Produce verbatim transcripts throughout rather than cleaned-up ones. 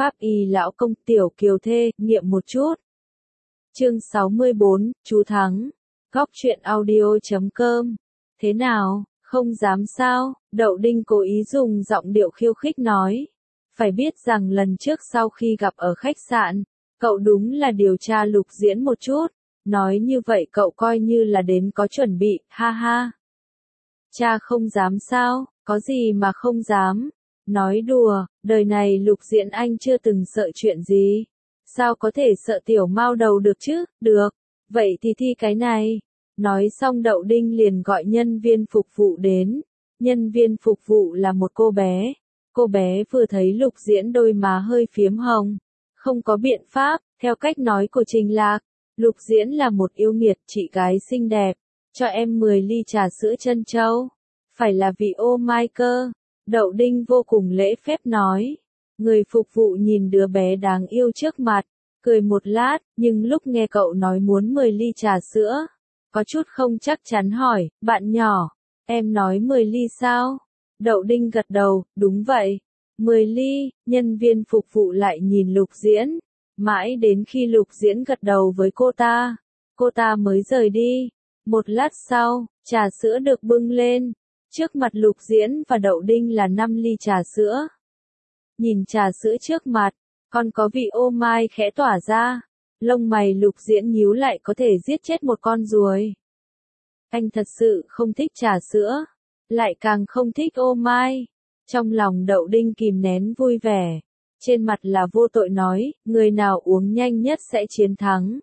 Pháp y lão công tiểu kiều thê, nghiệm một chút. Chương sáu mươi bốn, chú Thắng. Góc truyện audio chấm com. Thế nào, không dám sao? Đậu Đinh cố ý dùng giọng điệu khiêu khích nói. Phải biết rằng lần trước sau khi gặp ở khách sạn, cậu đúng là điều tra Lục Diễn một chút. Nói như vậy cậu coi như là đến có chuẩn bị, ha ha. Cha không dám sao, có gì mà không dám. Nói đùa, đời này Lục Diễn anh chưa từng sợ chuyện gì. Sao có thể sợ tiểu mao đầu được chứ, được. Vậy thì thi cái này. Nói xong Đậu Đinh liền gọi nhân viên phục vụ đến. Nhân viên phục vụ là một cô bé. Cô bé vừa thấy Lục Diễn đôi má hơi phiếm hồng. Không có biện pháp, theo cách nói của Trình Lạc. Lục Diễn là một yêu nghiệt chị gái xinh đẹp. Cho em mười ly trà sữa trân châu. Phải là vị ô mai cơ. Đậu Đinh vô cùng lễ phép nói. Người phục vụ nhìn đứa bé đáng yêu trước mặt. Cười một lát, nhưng lúc nghe cậu nói muốn mười ly trà sữa. Có chút không chắc chắn hỏi, bạn nhỏ. Em nói mười ly sao? Đậu Đinh gật đầu, đúng vậy. mười ly, nhân viên phục vụ lại nhìn Lục Diễn. Mãi đến khi Lục Diễn gật đầu với cô ta. Cô ta mới rời đi. Một lát sau, trà sữa được bưng lên. Trước mặt Lục Diễn và Đậu Đinh là năm ly trà sữa. Nhìn trà sữa trước mặt, còn có vị ô mai khẽ tỏa ra. Lông mày Lục Diễn nhíu lại có thể giết chết một con ruồi. Anh thật sự không thích trà sữa, lại càng không thích ô mai. Trong lòng Đậu Đinh kìm nén vui vẻ. Trên mặt là vô tội nói, người nào uống nhanh nhất sẽ chiến thắng.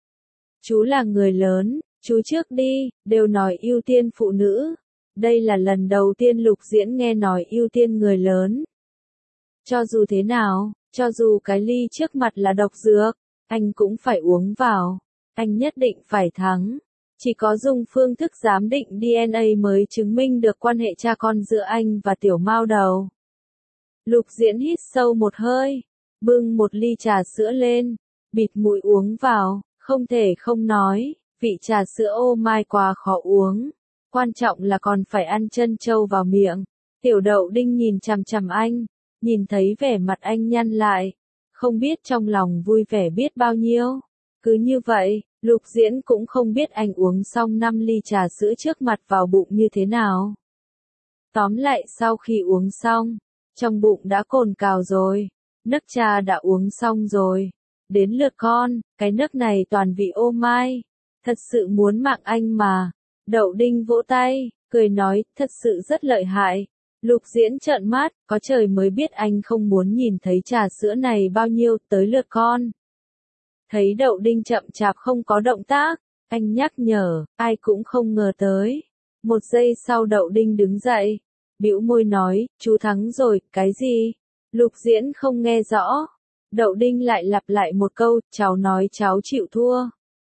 Chú là người lớn, chú trước đi, đều nói ưu tiên phụ nữ. Đây là lần đầu tiên Lục Diễn nghe nói ưu tiên người lớn. Cho dù thế nào, cho dù cái ly trước mặt là độc dược, anh cũng phải uống vào. Anh nhất định phải thắng. Chỉ có dùng phương thức giám định đê en a mới chứng minh được quan hệ cha con giữa anh và tiểu mao đầu. Lục Diễn hít sâu một hơi, bưng một ly trà sữa lên, bịt mũi uống vào, không thể không nói, vị trà sữa ô mai quá khó uống. Quan trọng là còn phải ăn trân châu vào miệng. Tiểu Đậu Đinh nhìn chằm chằm anh, nhìn thấy vẻ mặt anh nhăn lại, không biết trong lòng vui vẻ biết bao nhiêu. Cứ như vậy, Lục Diễn cũng không biết anh uống xong năm ly trà sữa trước mặt vào bụng như thế nào. Tóm lại sau khi uống xong, trong bụng đã cồn cào rồi, nước trà đã uống xong rồi. Đến lượt con, cái nước này toàn vị ô mai. Thật sự muốn mạng anh mà. Đậu Đinh vỗ tay, cười nói, thật sự rất lợi hại. Lục Diễn trợn mắt, có trời mới biết anh không muốn nhìn thấy trà sữa này bao nhiêu, tới lượt con. Thấy Đậu Đinh chậm chạp không có động tác, anh nhắc nhở, ai cũng không ngờ tới. Một giây sau Đậu Đinh đứng dậy, bĩu môi nói, chú thắng rồi, cái gì? Lục Diễn không nghe rõ. Đậu Đinh lại lặp lại một câu, cháu nói cháu chịu thua.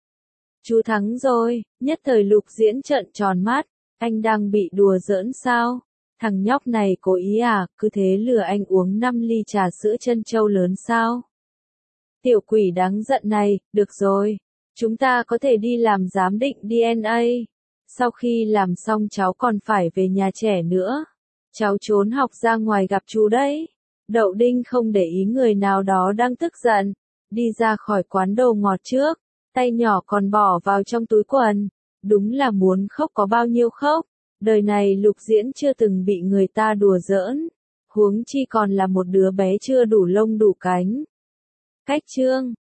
Chú thắng rồi, nhất thời Lục Diễn trợn tròn mắt, anh đang bị đùa giỡn sao? Thằng nhóc này cố ý à, cứ thế lừa anh uống năm ly trà sữa trân châu lớn sao? Tiểu quỷ đáng giận này, được rồi, chúng ta có thể đi làm giám định đê en a. Sau khi làm xong cháu còn phải về nhà trẻ nữa. Cháu trốn học ra ngoài gặp chú đấy. Đậu Đinh không để ý người nào đó đang tức giận, đi ra khỏi quán đồ ngọt trước. Tay nhỏ còn bỏ vào trong túi quần. Đúng là muốn khóc có bao nhiêu khóc. Đời này Lục Diễn chưa từng bị người ta đùa giỡn. Huống chi còn là một đứa bé chưa đủ lông đủ cánh. Cách chương